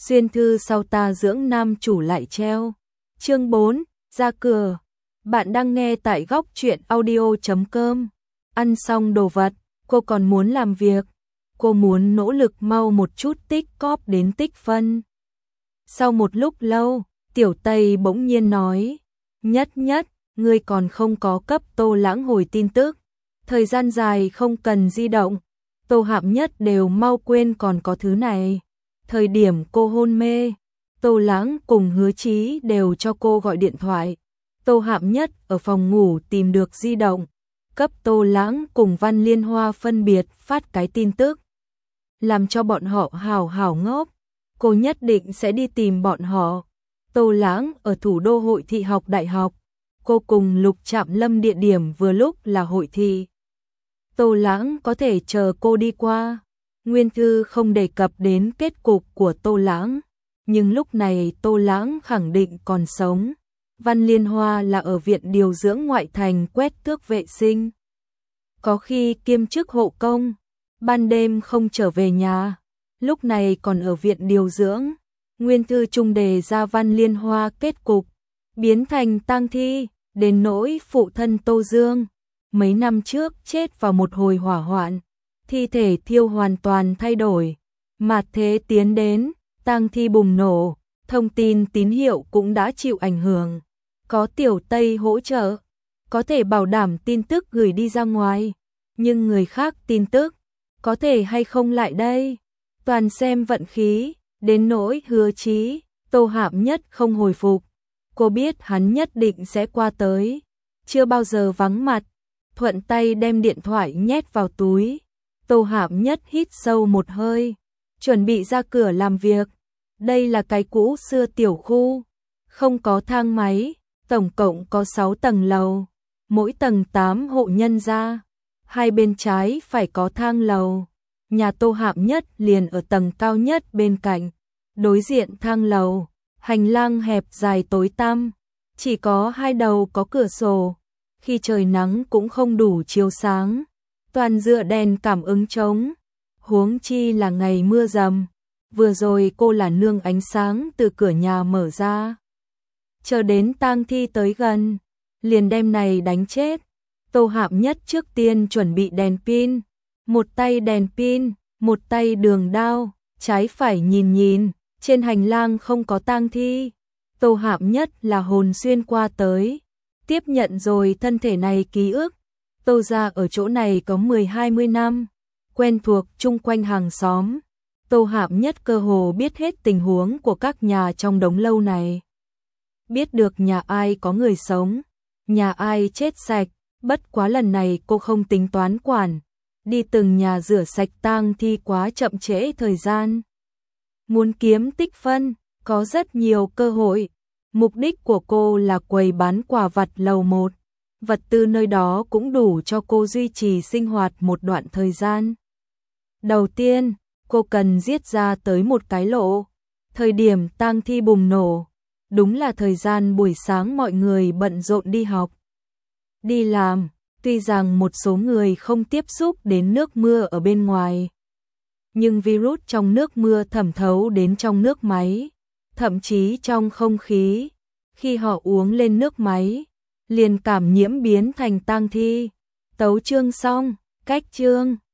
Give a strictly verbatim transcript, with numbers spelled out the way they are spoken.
Xuyên thư sau ta dưỡng nam chủ lại treo. Chương bốn, ra cửa. Bạn đang nghe tại góc truyện audio chấm com. Ăn xong đồ vật, cô còn muốn làm việc. Cô muốn nỗ lực mau một chút tích cóp đến tích phân. Sau một lúc lâu, Tiểu Tây bỗng nhiên nói, Nhất Nhất, ngươi còn không có cấp Tô Lãng hồi tin tức. Thời gian dài không cần di động, Tô Hạm Nhất đều mau quên còn có thứ này. Thời điểm cô hôn mê, Tô Lãng cùng Hứa Chí đều cho cô gọi điện thoại. Tô Hạm Nhất ở phòng ngủ tìm được di động, cấp Tô Lãng cùng Văn Liên Hoa phân biệt phát cái tin tức, làm cho bọn họ hào hào ngốc. Cô nhất định sẽ đi tìm bọn họ. Tô Lãng ở thủ đô hội thị học đại học, cô cùng Lục Trạm Lâm địa điểm vừa lúc là hội thị. Tô Lãng có thể chờ cô đi qua. Nguyên thư không đề cập đến kết cục của Tô Lãng, nhưng lúc này Tô Lãng khẳng định còn sống. Văn Liên Hoa là ở viện điều dưỡng ngoại thành quét tước vệ sinh, có khi kiêm chức hộ công, ban đêm không trở về nhà, lúc này còn ở viện điều dưỡng. Nguyên thư trung đề ra Văn Liên Hoa kết cục biến thành tang thi, đến nỗi phụ thân Tô Dương mấy năm trước chết vào một hồi hỏa hoạn, thi thể thiêu hoàn toàn thay đổi. Mạt thế tiến đến, tang thi bùng nổ, thông tin tín hiệu cũng đã chịu ảnh hưởng. Có Tiểu Tây hỗ trợ, có thể bảo đảm tin tức gửi đi ra ngoài, nhưng người khác tin tức có thể hay không lại đây, toàn xem vận khí. Đến nỗi Hứa Chí, Tô Hạm Nhất không hồi phục, cô biết hắn nhất định sẽ qua tới, chưa bao giờ vắng mặt, thuận tay đem điện thoại nhét vào túi. Tô Hạm Nhất hít sâu một hơi, chuẩn bị ra cửa làm việc. Đây là cái cũ xưa tiểu khu, không có thang máy, tổng cộng có sáu tầng lầu, mỗi tầng tám hộ nhân gia, hai bên trái phải có thang lầu. Nhà Tô Hạm Nhất liền ở tầng cao nhất bên cạnh, đối diện thang lầu, hành lang hẹp dài tối tăm, chỉ có hai đầu có cửa sổ, khi trời nắng cũng không đủ chiếu sáng, toàn dựa đèn cảm ứng chống, huống chi là ngày mưa rầm. Vừa rồi cô là nương ánh sáng từ cửa nhà mở ra, chờ đến tang thi tới gần, liền đem này đánh chết. Tô Hạm Nhất trước tiên chuẩn bị đèn pin, một tay đèn pin, một tay đường đao, trái phải nhìn nhìn, trên hành lang không có tang thi. Tô Hạm Nhất là hồn xuyên qua tới, tiếp nhận rồi thân thể này ký ức. Tô gia ở chỗ này có mười hai mươi năm, quen thuộc chung quanh hàng xóm. Tô Hạm Nhất cơ hồ biết hết tình huống của các nhà trong đống lâu này, biết được nhà ai có người sống, nhà ai chết sạch. Bất quá lần này cô không tính toán quản, đi từng nhà rửa sạch tang thi quá chậm trễ thời gian. Muốn kiếm tích phân, có rất nhiều cơ hội. Mục đích của cô là quầy bán quà vặt lầu một, vật tư nơi đó cũng đủ cho cô duy trì sinh hoạt một đoạn thời gian. Đầu tiên, cô cần giết ra tới một cái lộ. Thời điểm tang thi bùng nổ, đúng là thời gian buổi sáng mọi người bận rộn đi học, đi làm. Tuy rằng một số người không tiếp xúc đến nước mưa ở bên ngoài, nhưng virus trong nước mưa thẩm thấu đến trong nước máy, thậm chí trong không khí. Khi họ uống lên nước máy, liền cảm nhiễm biến thành tang thi. Tấu chương xong, cách chương.